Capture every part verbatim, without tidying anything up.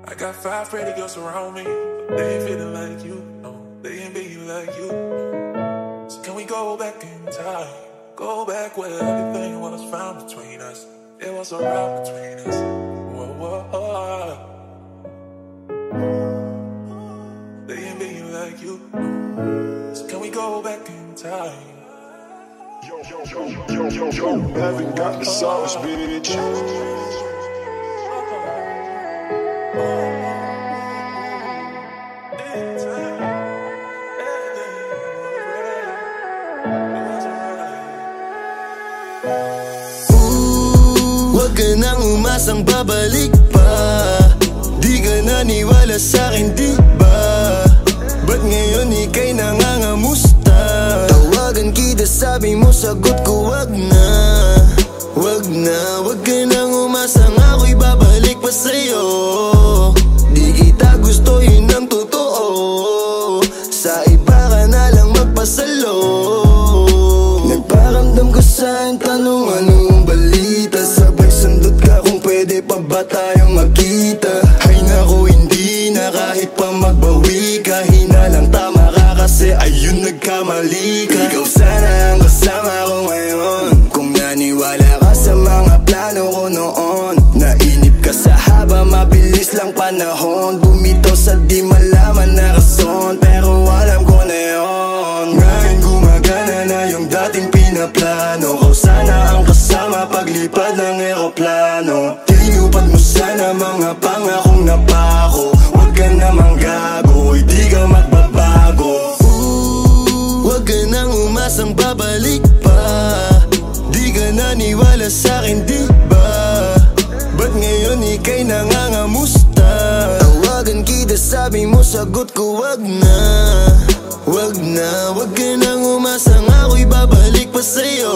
I got five pretty girls around me, but they ain't feeling like you. No, they ain't being like you. So can we go back in time? Go back where everything was found between us. It was a route between us. Whoa, whoa, whoa. They ain't being like you. So can we go back in time? Yo, yo, yo, yo, yo, yo, haven't got the sauce, bitch. Huwag ka nang umasang babalik pa. Di ka naniwala sa'kin, di ba? Ba't ngayon ika'y nangangamusta? Tawagan kita, sabi mo, sagot ko wag na. Wag na, wag ka nang umasang ako'y babalik pa sa'yo. Di kita gusto, yun ang totoo. Sa iba ka na lang magpasalo. Nagparamdam ka sa'kin, tanong anong balita. Sabay sundot ka kung pwede pa ba tayong magkita. Ay naku, hindi na kahit pa magbawi ka. Hinalang tama ka kasi ayun nagkamali ka. Ikaw sana ang kasama ko ngayon. Kung naniwala ka sa mga plano ko noon. Nainip ka sa haba, mabilis lang panahon. Bumitaw sa di malaman na rason, pero alam ko na yun. Ngayon gumagana na yung dating pinaplano. Kau sana ang kasama paglipad ng eroplano. Tinupad mo sana mga pangakong napako. Huwag ka namang gago, hindi ka magbabago. Huwag ka nang umasang babalik pa. Di ka naniwala sa'kin, di ba? Ba't ngayon ika'y nangangamusta? Tawagan kita, sabi mo, sagot ko wag na. Wag na, wag ka nang umasang ako'y babalik pa sa'yo.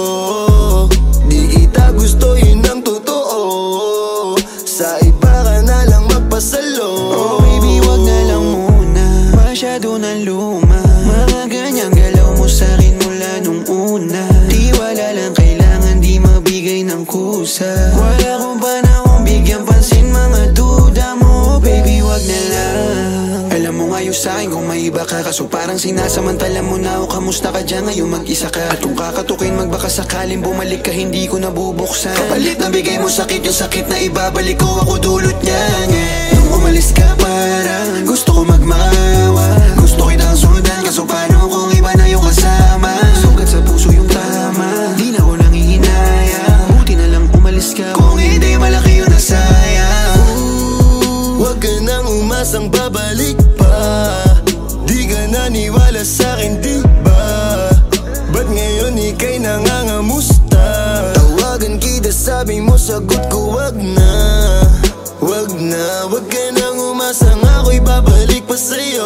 Di kita gusto, yun ang totoo. Sa iba ka na lang magpasalo. Oh baby, wag na lang muna. Masyado na luma. Mga ganyang galaw mo sa'kin mula nung una. Di wala lang kailangan, di mabigay ng kusa. Wala kong panahon bigyan pansin mga duda mo. Baby, wag na lang. Alam mo ngayon sa'kin kung may iba ka, kaso parang sinasamantala mo na ako. Kamusta ka dyan ngayon, mag-isa ka? At kung kakatukin magbaka sakaling bumalik ka, hindi ko nabubuksan. Kapalit na bigay mo sakit, yung sakit na ibabalik ko, ako dulot niya. Nung umalis ka parang gusto ko magmawa. Gusto kitang sundan, kaso paano kung iba na yung kasama? Sugat sa puso yung tama, di na ko nang ihinaya. Buti na lang umalis ka, kung hindi malaki yung nasayang. Huwag ka nang umasang babalik pa. Di ka naniwala sa'kin, di ba? Ba't ngayon ika'y nangangamusta? Tawagan kita, sabi mo, sagot ko wag na. Wag na, wag ka nang umasang ako'y babalik pa sa'yo.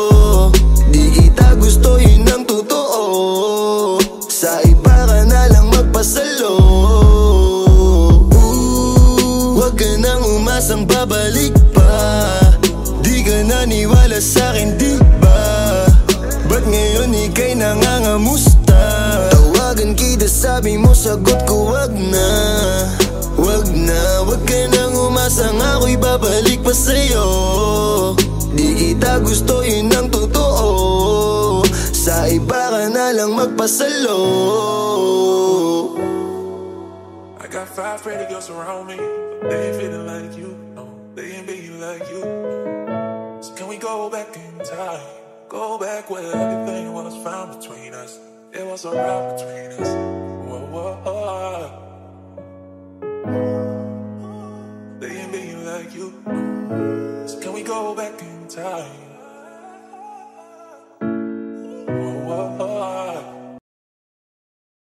Di kita gusto, yun ang totoo. Sa iba ka na lang magpasalo. Huwag ka nang umasang babalik pa. Di ka naniwala sa'kin, di ba? Ba't ngayon ika'y nangangamusta? Tawagan kita, sabi mo, sagot ko wag na. Wag na, wag ka nang umasang ako'y babalik pa sa'yo. Di kita gusto, yun ang totoo. Sa iba ka na lang magpasalo. I got five pretty girls around me, but they ain't feeling like you. No, they ain't being like you. So can we go back in time? Go back where everything was found between us. It was a route between us. Whoa, whoa, whoa. They ain't being like you. So can we go back in time?